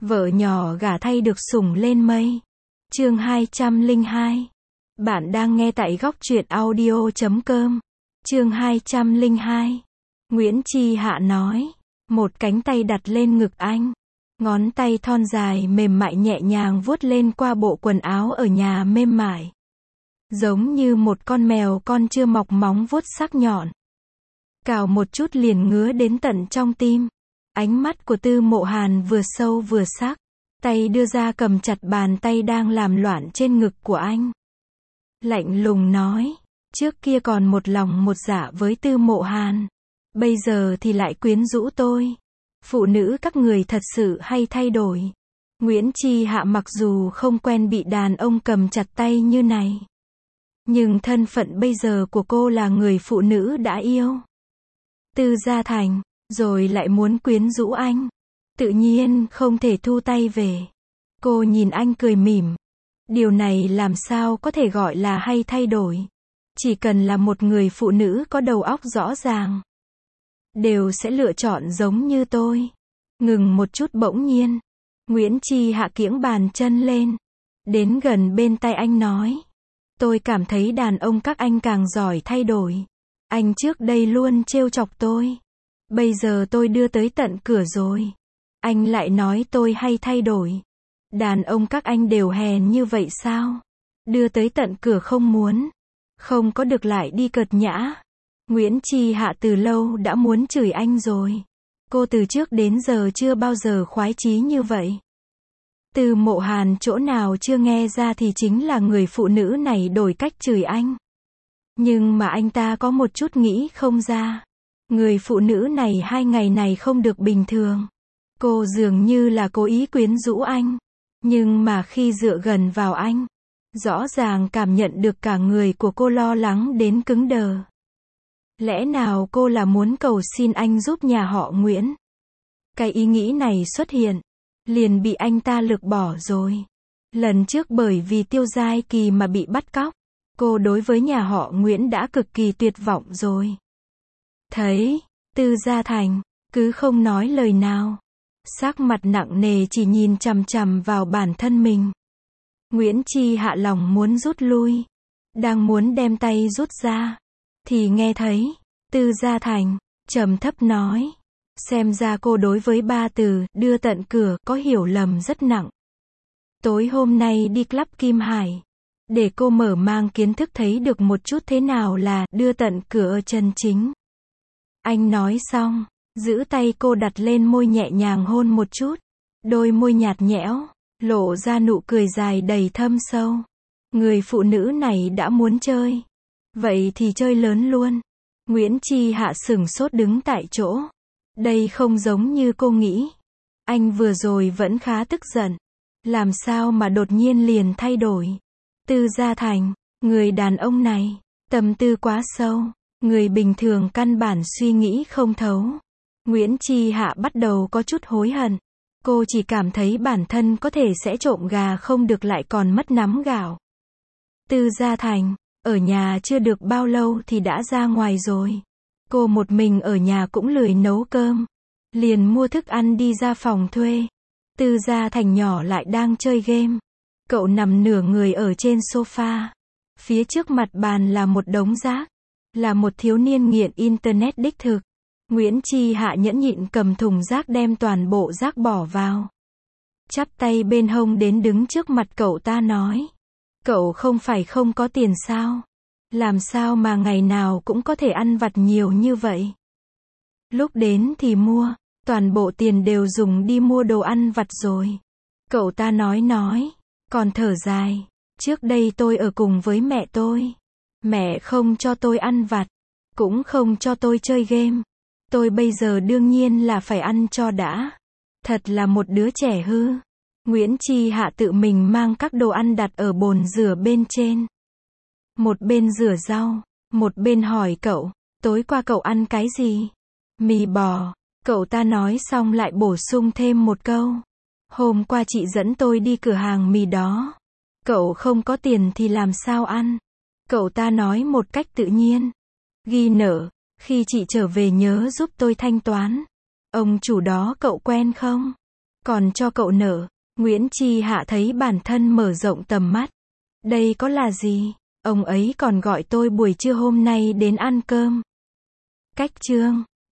Vợ nhỏ gả thay được sủng lên mây. Chương 202. Bạn đang nghe tại góc truyện audio.com. Chương 202. Nguyễn Chi Hạ nói. Một cánh tay đặt lên ngực anh. Ngón tay thon dài mềm mại nhẹ nhàng vuốt lên qua bộ quần áo ở nhà mềm mại. Giống như một con mèo con chưa mọc móng vuốt sắc nhọn. Cào một chút liền ngứa đến tận trong tim. Ánh mắt của Tư Mộ Hàn vừa sâu vừa sắc. Tay đưa ra cầm chặt bàn tay đang làm loạn trên ngực của anh. Lạnh lùng nói. Trước kia còn một lòng một dạ với Tư Mộ Hàn. Bây giờ thì lại quyến rũ tôi. Phụ nữ các người thật sự hay thay đổi. Nguyễn Chi Hạ mặc dù không quen bị đàn ông cầm chặt tay như này. Nhưng thân phận bây giờ của cô là người phụ nữ đã yêu Tư Gia Thành, rồi lại muốn quyến rũ anh. Tự nhiên không thể thu tay về. Cô nhìn anh cười mỉm. Điều này làm sao có thể gọi là hay thay đổi. Chỉ cần là một người phụ nữ có đầu óc rõ ràng, đều sẽ lựa chọn giống như tôi. Ngừng một chút bỗng nhiên. Nguyễn Chi Hạ kiễng bàn chân lên. Đến gần bên tai anh nói. Tôi cảm thấy đàn ông các anh càng giỏi thay đổi. Anh trước đây luôn trêu chọc tôi. Bây giờ tôi đưa tới tận cửa rồi. Anh lại nói tôi hay thay đổi. Đàn ông các anh đều hèn như vậy sao? Đưa tới tận cửa không muốn. Không có được lại đi cợt nhã. Nguyễn Chi Hạ từ lâu đã muốn chửi anh rồi. Cô từ trước đến giờ chưa bao giờ khoái chí như vậy. Tư Mộ Hàn chỗ nào chưa nghe ra thì chính là người phụ nữ này đổi cách chửi anh. Nhưng mà anh ta có một chút nghĩ không ra. Người phụ nữ này 2 ngày này không được bình thường. Cô dường như là cố ý quyến rũ anh. Nhưng mà khi dựa gần vào anh, rõ ràng cảm nhận được cả người của cô lo lắng đến cứng đờ. Lẽ nào cô là muốn cầu xin anh giúp nhà họ Nguyễn? Cái ý nghĩ này xuất hiện, liền bị anh ta lược bỏ rồi. Lần trước bởi vì Tiêu Giai Kỳ mà bị bắt cóc, cô đối với nhà họ Nguyễn đã cực kỳ tuyệt vọng rồi. Thấy Tư Gia Thành cứ không nói lời nào, sắc mặt nặng nề chỉ nhìn chằm chằm vào bản thân mình. Nguyễn Chi Hạ lòng muốn rút lui, đang muốn đem tay rút ra, thì nghe thấy Tư Gia Thành trầm thấp nói. Xem ra cô đối với 3 từ đưa tận cửa có hiểu lầm rất nặng. Tối hôm nay đi club Kim Hải, để cô mở mang kiến thức thấy được một chút thế nào là đưa tận cửa chân chính. Anh nói xong, giữ tay cô đặt lên môi nhẹ nhàng hôn một chút. Đôi môi nhạt nhẽo, lộ ra nụ cười dài đầy thâm sâu. Người phụ nữ này đã muốn chơi. Vậy thì chơi lớn luôn. Nguyễn Chi Hạ sửng sốt đứng tại chỗ. Đây không giống như cô nghĩ. Anh vừa rồi vẫn khá tức giận. Làm sao mà đột nhiên liền thay đổi. Tư Gia Thành, người đàn ông này, tâm tư quá sâu. Người bình thường căn bản suy nghĩ không thấu. Nguyễn Chi Hạ bắt đầu có chút hối hận. Cô chỉ cảm thấy bản thân có thể sẽ trộm gà không được lại còn mất nắm gạo. Tư Gia Thành, ở nhà chưa được bao lâu thì đã ra ngoài rồi. Cô một mình ở nhà cũng lười nấu cơm. Liền mua thức ăn đi ra phòng thuê. Tư Gia Thành nhỏ lại đang chơi game. Cậu nằm nửa người ở trên sofa. Phía trước mặt bàn là một đống rác. Là một thiếu niên nghiện internet đích thực. Nguyễn Chi Hạ nhẫn nhịn cầm thùng rác đem toàn bộ rác bỏ vào. Chắp tay bên hông đến đứng trước mặt cậu ta nói. Cậu không phải không có tiền sao? Làm sao mà ngày nào cũng có thể ăn vặt nhiều như vậy? Lúc đến thì mua, toàn bộ tiền đều dùng đi mua đồ ăn vặt rồi. Cậu ta nói, còn thở dài. Trước đây tôi ở cùng với mẹ tôi. Mẹ không cho tôi ăn vặt, cũng không cho tôi chơi game. Tôi bây giờ đương nhiên là phải ăn cho đã. Thật là một đứa trẻ hư. Nguyễn Chi Hạ tự mình mang các đồ ăn đặt ở bồn rửa bên trên. Một bên rửa rau, một bên hỏi cậu, tối qua cậu ăn cái gì? Mì bò. Cậu ta nói xong lại bổ sung thêm một câu. Hôm qua chị dẫn tôi đi cửa hàng mì đó. Cậu không có tiền thì làm sao ăn? Cậu ta nói một cách tự nhiên. Ghi nợ, khi chị trở về nhớ giúp tôi thanh toán. Ông chủ đó cậu quen không? Còn cho cậu nở. Nguyễn Chi Hạ thấy bản thân mở rộng tầm mắt. Đây có là gì? Ông ấy còn gọi tôi buổi trưa hôm nay đến ăn cơm. Cách chương